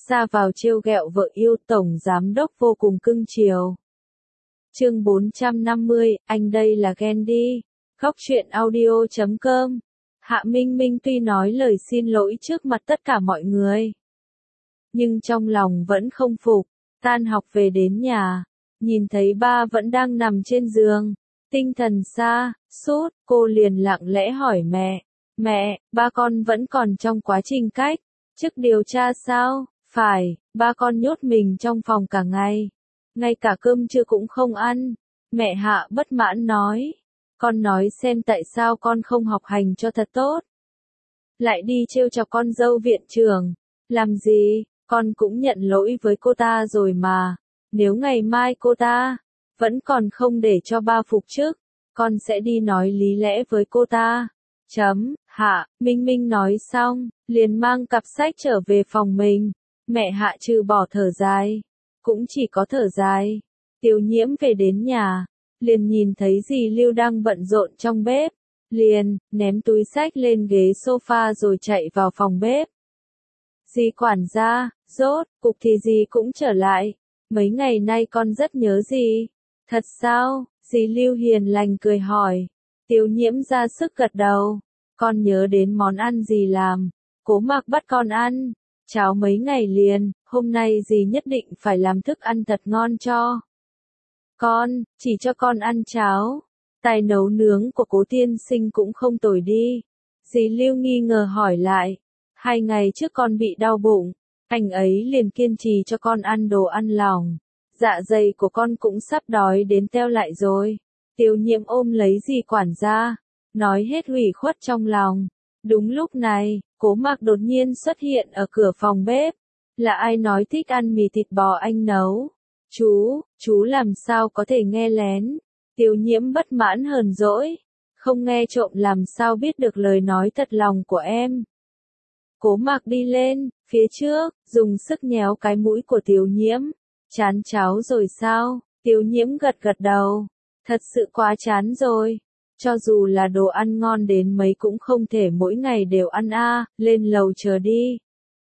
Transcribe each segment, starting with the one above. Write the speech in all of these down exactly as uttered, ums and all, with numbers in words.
ra vào trêu ghẹo vợ yêu, tổng giám đốc vô cùng cưng chiều. Chương bốn trăm năm mươi, anh đây là ghen đi. Góc truyện audio chấm com. Hạ Minh Minh tuy nói lời xin lỗi trước mặt tất cả mọi người, nhưng trong lòng vẫn không phục. Tan học về đến nhà, nhìn thấy ba vẫn đang nằm trên giường, tinh thần sa sút, cô liền lặng lẽ hỏi mẹ, mẹ, ba con vẫn còn trong quá trình cách chức điều tra sao? Phải, ba con nhốt mình trong phòng cả ngày, ngay cả cơm trưa cũng không ăn. Mẹ Hạ bất mãn nói, con nói xem tại sao con không học hành cho thật tốt, lại đi trêu chọc con dâu viện trưởng, làm gì? Con cũng nhận lỗi với cô ta rồi mà, nếu ngày mai cô ta vẫn còn không để cho ba phục chức, con sẽ đi nói lý lẽ với cô ta. Chấm, Hạ Minh Minh nói xong, liền mang cặp sách trở về phòng mình. Mẹ Hạ trừ bỏ thở dài, cũng chỉ có thở dài. Tiêu Nhiễm về đến nhà, liền nhìn thấy dì Lưu đang bận rộn trong bếp, liền ném túi sách lên ghế sofa rồi chạy vào phòng bếp. Dì quản gia, rốt cục thì dì cũng trở lại, mấy ngày nay con rất nhớ dì. Thật sao? Dì Lưu hiền lành cười hỏi. Tiêu Nhiễm ra sức gật đầu, con nhớ đến món ăn dì làm, Cố Mạc bắt con ăn cháo mấy ngày liền, hôm nay dì nhất định phải làm thức ăn thật ngon cho con, chỉ cho con ăn cháo. Tài nấu nướng của Cố tiên sinh cũng không tồi đi. Dì Lưu nghi ngờ hỏi lại. Hai ngày trước con bị đau bụng, anh ấy liền kiên trì cho con ăn đồ ăn lỏng. Dạ dày của con cũng sắp đói đến teo lại rồi. Tiêu Nhiễm ôm lấy dì quản gia, nói hết ủy khuất trong lòng. Đúng lúc này, Cố Mạc đột nhiên xuất hiện ở cửa phòng bếp. Là ai nói thích ăn mì thịt bò anh nấu? Chú, chú làm sao có thể nghe lén? Tiêu Nhiễm bất mãn hờn dỗi. Không nghe trộm làm sao biết được lời nói thật lòng của em. Cố Mạc đi lên, phía trước, dùng sức nhéo cái mũi của Tiêu Nhiễm. Chán cháo rồi sao? Tiêu Nhiễm gật gật đầu. Thật sự quá chán rồi. Cho dù là đồ ăn ngon đến mấy cũng không thể mỗi ngày đều ăn a, à, lên lầu chờ đi.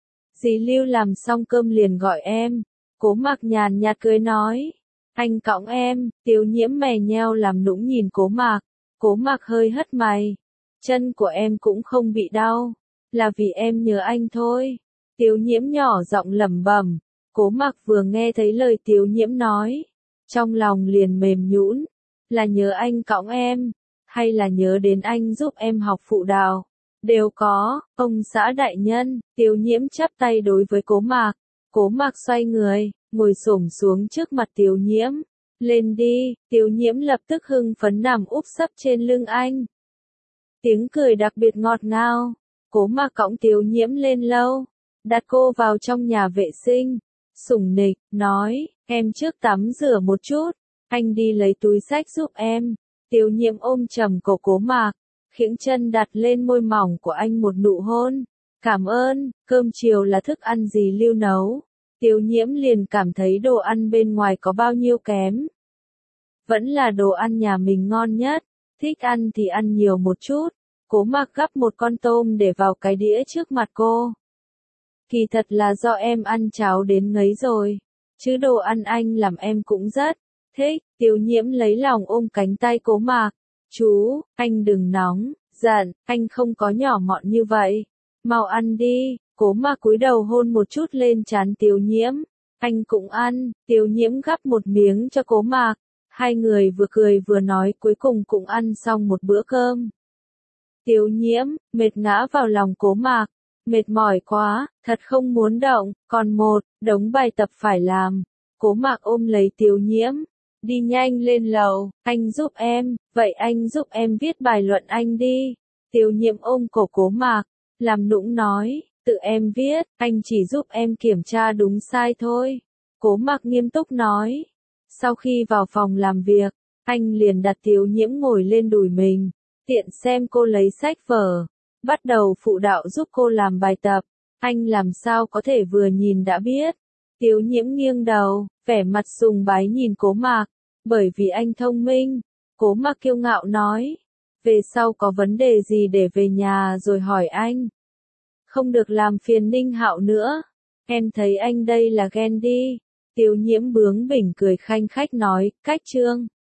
Dì Lưu làm xong cơm liền gọi em. Cố Mạc nhàn nhạt cười nói. Anh cõng em. Tiêu Nhiễm mè nheo làm nũng nhìn Cố Mạc. Cố Mạc hơi hất mày. Chân của em cũng không bị đau. Là vì em nhớ anh thôi. Tiêu Nhiễm nhỏ giọng lẩm bẩm. Cố Mạc vừa nghe thấy lời Tiêu Nhiễm nói, trong lòng liền mềm nhũn. Là nhớ anh cõng em, hay là nhớ đến anh giúp em học phụ đạo? Đều có. Ông xã đại nhân. Tiêu Nhiễm chắp tay đối với Cố Mạc. Cố Mạc xoay người, ngồi xổm xuống trước mặt Tiêu Nhiễm. Lên đi. Tiêu Nhiễm lập tức hưng phấn nằm úp sấp trên lưng anh. Tiếng cười đặc biệt ngọt ngào. Cố Mạc cõng Tiêu Nhiễm lên lâu, đặt cô vào trong nhà vệ sinh, sủng nịch, nói, em trước tắm rửa một chút, anh đi lấy túi xách giúp em. Tiêu Nhiễm ôm chầm cổ Cố Mạc, khiễng chân đặt lên môi mỏng của anh một nụ hôn. Cảm ơn, cơm chiều là thức ăn dì Lưu nấu. Tiêu Nhiễm liền cảm thấy đồ ăn bên ngoài có bao nhiêu kém. Vẫn là đồ ăn nhà mình ngon nhất, thích ăn thì ăn nhiều một chút. Cố Mạc gắp một con tôm để vào cái đĩa trước mặt cô. Kỳ thật là do em ăn cháo đến ngấy rồi, chứ đồ ăn anh làm em cũng rất thích. Tiêu Nhiễm lấy lòng ôm cánh tay Cố Mạc. Chú, anh đừng nóng, giận, anh không có nhỏ mọn như vậy. Mau ăn đi. Cố Mạc cúi đầu hôn một chút lên trán Tiêu Nhiễm. Anh cũng ăn. Tiêu Nhiễm gắp một miếng cho Cố Mạc. Hai người vừa cười vừa nói cuối cùng cũng ăn xong một bữa cơm. Tiêu Nhiễm, mệt ngã vào lòng Cố Mạc. Mệt mỏi quá, thật không muốn động, còn một đống bài tập phải làm. Cố Mạc ôm lấy Tiêu Nhiễm. Đi nhanh lên lầu, anh giúp em, vậy anh giúp em viết bài luận anh đi. Tiêu Nhiễm ôm cổ Cố Mạc, làm nũng nói, tự em viết, anh chỉ giúp em kiểm tra đúng sai thôi. Cố Mạc nghiêm túc nói. Sau khi vào phòng làm việc, anh liền đặt Tiêu Nhiễm ngồi lên đùi mình, tiện xem cô lấy sách vở, bắt đầu phụ đạo giúp cô làm bài tập. Anh làm sao có thể vừa nhìn đã biết. Tiêu Nhiễm nghiêng đầu, vẻ mặt sùng bái nhìn Cố Mạc, bởi vì anh thông minh. Cố Mạc kiêu ngạo nói, về sau có vấn đề gì để về nhà rồi hỏi anh. Không được làm phiền Ninh Hạo nữa. Em thấy anh đây là ghen đi. Tiêu Nhiễm bướng bỉnh cười khanh khách nói, cách Trương.